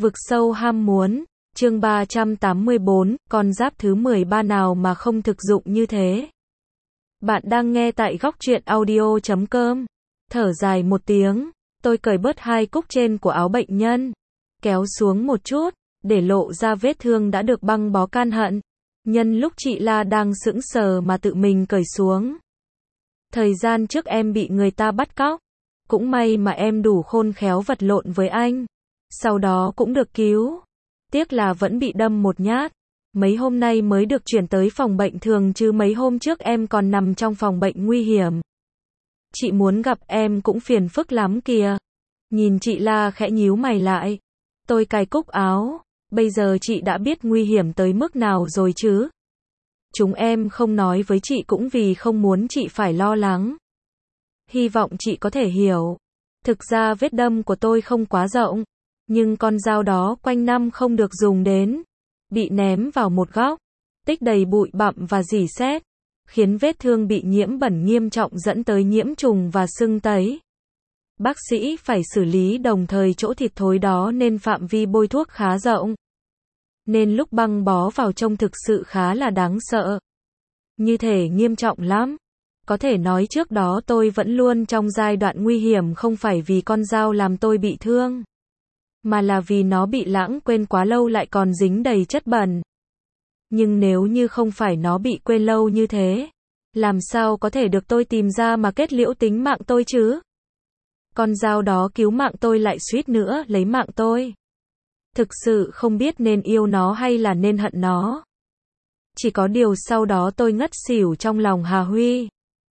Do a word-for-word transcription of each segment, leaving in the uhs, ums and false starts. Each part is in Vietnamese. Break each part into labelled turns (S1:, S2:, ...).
S1: Vực sâu ham muốn, chương ba trăm tám mươi bốn, con giáp thứ mười ba nào mà không thực dụng như thế. Bạn đang nghe tại góc truyện audio chấm com. Thở dài một tiếng, tôi cởi bớt hai cúc trên của áo bệnh nhân, kéo xuống một chút, để lộ ra vết thương đã được băng bó can hận. Nhân lúc chị La đang sững sờ mà tự mình cởi xuống. Thời gian trước em bị người ta bắt cóc, cũng may mà em đủ khôn khéo vật lộn với anh. Sau đó cũng được cứu. Tiếc là vẫn bị đâm một nhát. Mấy hôm nay mới được chuyển tới phòng bệnh thường chứ mấy hôm trước em còn nằm trong phòng bệnh nguy hiểm. Chị muốn gặp em cũng phiền phức lắm kìa. Nhìn chị La khẽ nhíu mày lại. Tôi cài cúc áo. Bây giờ chị đã biết nguy hiểm tới mức nào rồi chứ? Chúng em không nói với chị cũng vì không muốn chị phải lo lắng. Hy vọng chị có thể hiểu. Thực ra vết đâm của tôi không quá rộng. Nhưng con dao đó quanh năm không được dùng đến. Bị ném vào một góc. Tích đầy bụi bặm và rỉ sét. Khiến vết thương bị nhiễm bẩn nghiêm trọng dẫn tới nhiễm trùng và sưng tấy. Bác sĩ phải xử lý đồng thời chỗ thịt thối đó nên phạm vi bôi thuốc khá rộng. Nên lúc băng bó vào trông thực sự khá là đáng sợ. Như thể nghiêm trọng lắm. Có thể nói trước đó tôi vẫn luôn trong giai đoạn nguy hiểm không phải vì con dao làm tôi bị thương. Mà là vì nó bị lãng quên quá lâu lại còn dính đầy chất bẩn. Nhưng nếu như không phải nó bị quên lâu như thế, làm sao có thể được tôi tìm ra mà kết liễu tính mạng tôi chứ? Con dao đó cứu mạng tôi lại suýt nữa lấy mạng tôi. Thực sự không biết nên yêu nó hay là nên hận nó. Chỉ có điều sau đó tôi ngất xỉu trong lòng Hà Huy.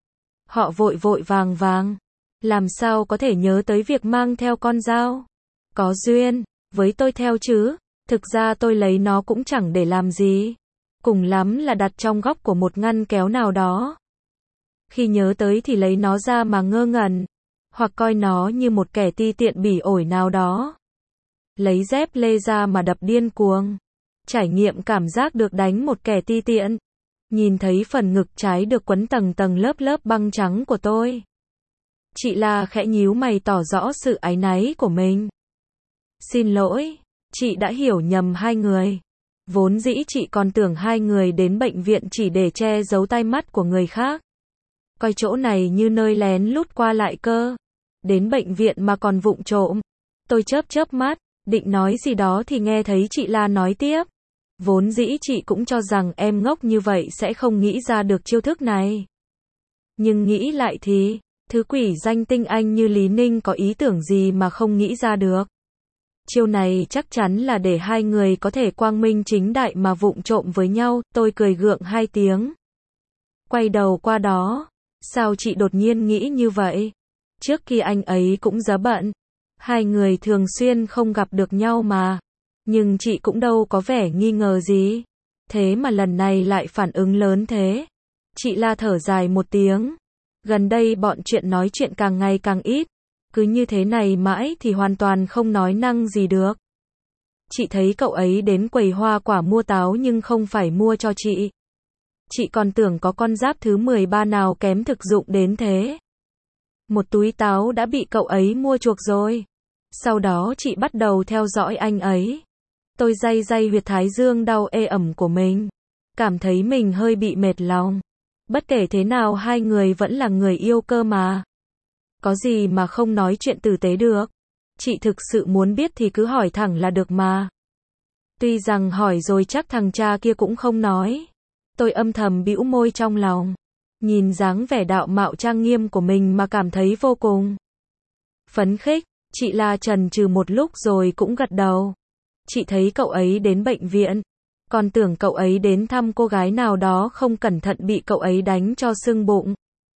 S1: Họ vội vội vàng vàng. Làm sao có thể nhớ tới việc mang theo con dao? Có duyên với tôi theo chứ. Thực ra tôi lấy nó cũng chẳng để làm gì. Cùng lắm là đặt trong góc của một ngăn kéo nào đó. Khi nhớ tới thì lấy nó ra mà ngơ ngẩn. Hoặc coi nó như một kẻ ti tiện bỉ ổi nào đó. Lấy dép lê ra mà đập điên cuồng. Trải nghiệm cảm giác được đánh một kẻ ti tiện. Nhìn thấy phần ngực trái được quấn tầng tầng lớp lớp băng trắng của tôi. Chị La khẽ nhíu mày tỏ rõ sự áy náy của mình. Xin lỗi, chị đã hiểu nhầm hai người. Vốn dĩ chị còn tưởng hai người đến bệnh viện chỉ để che giấu tai mắt của người khác. Coi chỗ này như nơi lén lút qua lại cơ. Đến bệnh viện mà còn vụng trộm. Tôi chớp chớp mắt, định nói gì đó thì nghe thấy chị La nói tiếp. Vốn dĩ chị cũng cho rằng em ngốc như vậy sẽ không nghĩ ra được chiêu thức này. Nhưng nghĩ lại thì, thứ quỷ danh tinh anh như Lý Ninh có ý tưởng gì mà không nghĩ ra được. Chiêu này chắc chắn là để hai người có thể quang minh chính đại mà vụng trộm với nhau. Tôi cười gượng hai tiếng. Quay đầu qua đó. Sao chị đột nhiên nghĩ như vậy? Trước khi anh ấy cũng giá bận. Hai người thường xuyên không gặp được nhau mà. Nhưng chị cũng đâu có vẻ nghi ngờ gì. Thế mà lần này lại phản ứng lớn thế. Chị La thở dài một tiếng. Gần đây bọn chuyện nói chuyện càng ngày càng ít. Cứ như thế này mãi thì hoàn toàn không nói năng gì được. Chị thấy cậu ấy đến quầy hoa quả mua táo nhưng không phải mua cho chị. Chị còn tưởng có con giáp thứ mười ba nào kém thực dụng đến thế. Một túi táo đã bị cậu ấy mua chuộc rồi. Sau đó chị bắt đầu theo dõi anh ấy. Tôi day day huyệt thái dương đau ê ẩm của mình. Cảm thấy mình hơi bị mệt lòng. Bất kể thế nào hai người vẫn là người yêu cơ mà. Có gì mà không nói chuyện tử tế được. Chị thực sự muốn biết thì cứ hỏi thẳng là được mà. Tuy rằng hỏi rồi chắc thằng cha kia cũng không nói. Tôi âm thầm bĩu môi trong lòng. Nhìn dáng vẻ đạo mạo trang nghiêm của mình mà cảm thấy vô cùng phấn khích. Chị La chần chừ một lúc rồi cũng gật đầu. Chị thấy cậu ấy đến bệnh viện. Còn tưởng cậu ấy đến thăm cô gái nào đó không cẩn thận bị cậu ấy đánh cho sưng bụng.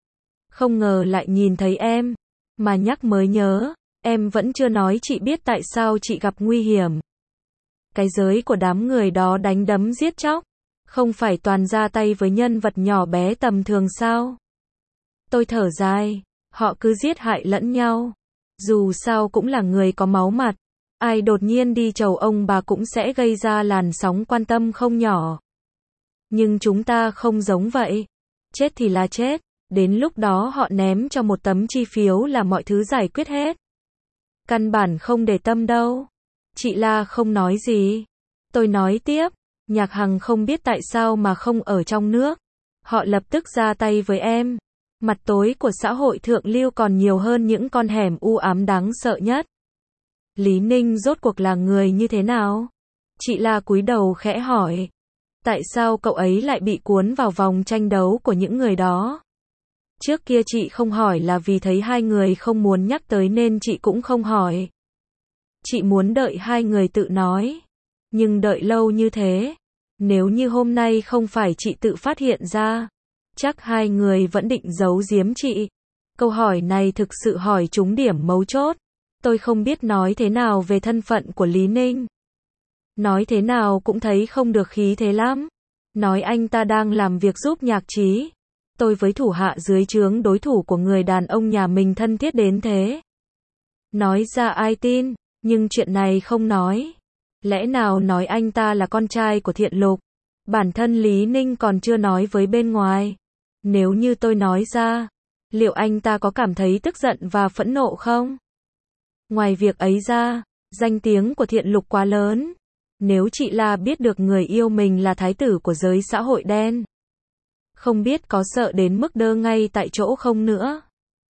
S1: Không ngờ lại nhìn thấy em. Mà nhắc mới nhớ, em vẫn chưa nói chị biết tại sao chị gặp nguy hiểm. Cái giới của đám người đó đánh đấm giết chóc. Không phải toàn ra tay với nhân vật nhỏ bé tầm thường sao? Tôi thở dài. Họ cứ giết hại lẫn nhau. Dù sao cũng là người có máu mặt. Ai đột nhiên đi chầu ông bà cũng sẽ gây ra làn sóng quan tâm không nhỏ. Nhưng chúng ta không giống vậy. Chết thì là chết. Đến lúc đó họ ném cho một tấm chi phiếu là mọi thứ giải quyết hết. Căn bản không để tâm đâu. Chị La không nói gì. Tôi nói tiếp, Nhạc Hằng không biết tại sao mà không ở trong nước. Họ lập tức ra tay với em. Mặt tối của xã hội thượng lưu còn nhiều hơn những con hẻm u ám đáng sợ nhất. Lý Ninh rốt cuộc là người như thế nào? Chị La cúi đầu khẽ hỏi. Tại sao cậu ấy lại bị cuốn vào vòng tranh đấu của những người đó? Trước kia chị không hỏi là vì thấy hai người không muốn nhắc tới nên chị cũng không hỏi. Chị muốn đợi hai người tự nói. Nhưng đợi lâu như thế, nếu như hôm nay không phải chị tự phát hiện ra, chắc hai người vẫn định giấu giếm chị. Câu hỏi này thực sự hỏi trúng điểm mấu chốt. Tôi không biết nói thế nào về thân phận của Lý Ninh. Nói thế nào cũng thấy không được khí thế lắm. Nói anh ta đang làm việc giúp Nhạc Trí. Tôi với thủ hạ dưới trướng đối thủ của người đàn ông nhà mình thân thiết đến thế. Nói ra ai tin, nhưng chuyện này không nói. Lẽ nào nói anh ta là con trai của Thiện Lục? Bản thân Lý Ninh còn chưa nói với bên ngoài. Nếu như tôi nói ra, liệu anh ta có cảm thấy tức giận và phẫn nộ không? Ngoài việc ấy ra, danh tiếng của Thiện Lục quá lớn. Nếu chị La biết được người yêu mình là thái tử của giới xã hội đen, không biết có sợ đến mức đơ ngay tại chỗ không nữa.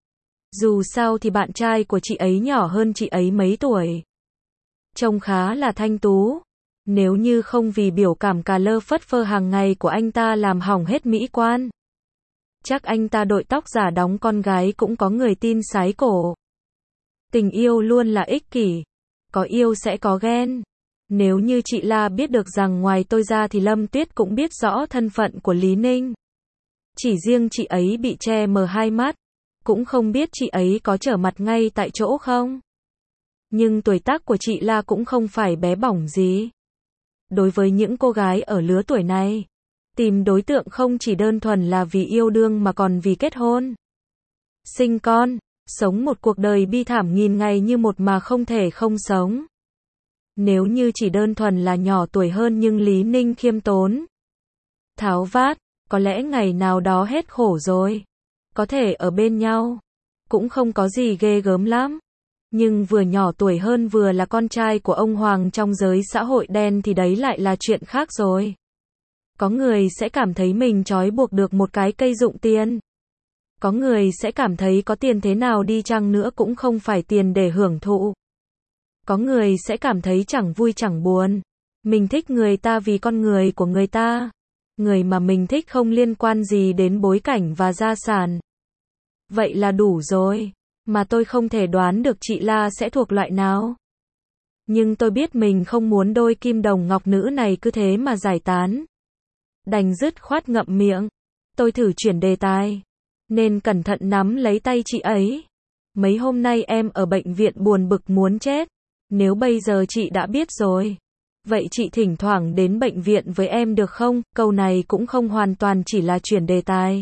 S1: Dù sao thì bạn trai của chị ấy nhỏ hơn chị ấy mấy tuổi. Trông khá là thanh tú. Nếu như không vì biểu cảm cà lơ phất phơ hàng ngày của anh ta làm hỏng hết mỹ quan, chắc anh ta đội tóc giả đóng con gái cũng có người tin sái cổ. Tình yêu luôn là ích kỷ. Có yêu sẽ có ghen. Nếu như chị La biết được rằng ngoài tôi ra thì Lâm Tuyết cũng biết rõ thân phận của Lý Ninh. Chỉ riêng chị ấy bị che mờ hai mắt, cũng không biết chị ấy có trở mặt ngay tại chỗ không. Nhưng tuổi tác của chị La cũng không phải bé bỏng gì. Đối với những cô gái ở lứa tuổi này, tìm đối tượng không chỉ đơn thuần là vì yêu đương mà còn vì kết hôn, sinh con, sống một cuộc đời bi thảm nghìn ngày như một mà không thể không sống. Nếu như chỉ đơn thuần là nhỏ tuổi hơn nhưng Lý Ninh khiêm tốn, tháo vát, có lẽ ngày nào đó hết khổ rồi. Có thể ở bên nhau, cũng không có gì ghê gớm lắm. Nhưng vừa nhỏ tuổi hơn vừa là con trai của ông Hoàng trong giới xã hội đen thì đấy lại là chuyện khác rồi. Có người sẽ cảm thấy mình trói buộc được một cái cây dụng tiền. Có người sẽ cảm thấy có tiền thế nào đi chăng nữa cũng không phải tiền để hưởng thụ. Có người sẽ cảm thấy chẳng vui chẳng buồn. Mình thích người ta vì con người của người ta. Người mà mình thích không liên quan gì đến bối cảnh và gia sản. Vậy là đủ rồi. Mà tôi không thể đoán được chị La sẽ thuộc loại nào. Nhưng tôi biết mình không muốn đôi kim đồng ngọc nữ này cứ thế mà giải tán. Đành dứt khoát ngậm miệng. Tôi thử chuyển đề tài. Nên cẩn thận nắm lấy tay chị ấy. Mấy hôm nay em ở bệnh viện buồn bực muốn chết. Nếu bây giờ chị đã biết rồi, vậy chị thỉnh thoảng đến bệnh viện với em được không? Câu này cũng không hoàn toàn chỉ là chuyển đề tài.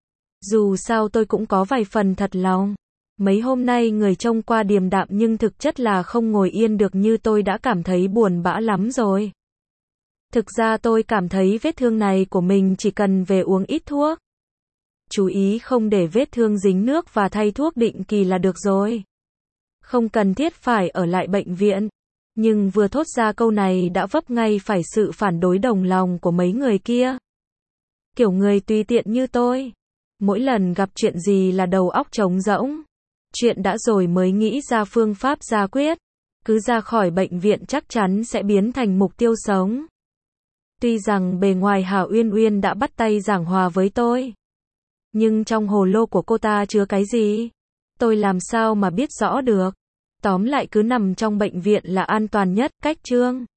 S1: Dù sao tôi cũng có vài phần thật lòng. Mấy hôm nay người trông qua điềm đạm nhưng thực chất là không ngồi yên được như tôi đã cảm thấy buồn bã lắm rồi. Thực ra tôi cảm thấy vết thương này của mình chỉ cần về uống ít thuốc. Chú ý không để vết thương dính nước và thay thuốc định kỳ là được rồi. Không cần thiết phải ở lại bệnh viện. Nhưng vừa thốt ra câu này đã vấp ngay phải sự phản đối đồng lòng của mấy người kia. Kiểu người tùy tiện như tôi. Mỗi lần gặp chuyện gì là đầu óc trống rỗng. Chuyện đã rồi mới nghĩ ra phương pháp ra quyết. Cứ ra khỏi bệnh viện chắc chắn sẽ biến thành mục tiêu sống. Tuy rằng bề ngoài Hà Uyên Uyên đã bắt tay giảng hòa với tôi. Nhưng trong hồ lô của cô ta chứa cái gì? Tôi làm sao mà biết rõ được. Tóm lại cứ nằm trong bệnh viện là an toàn nhất, cách Trương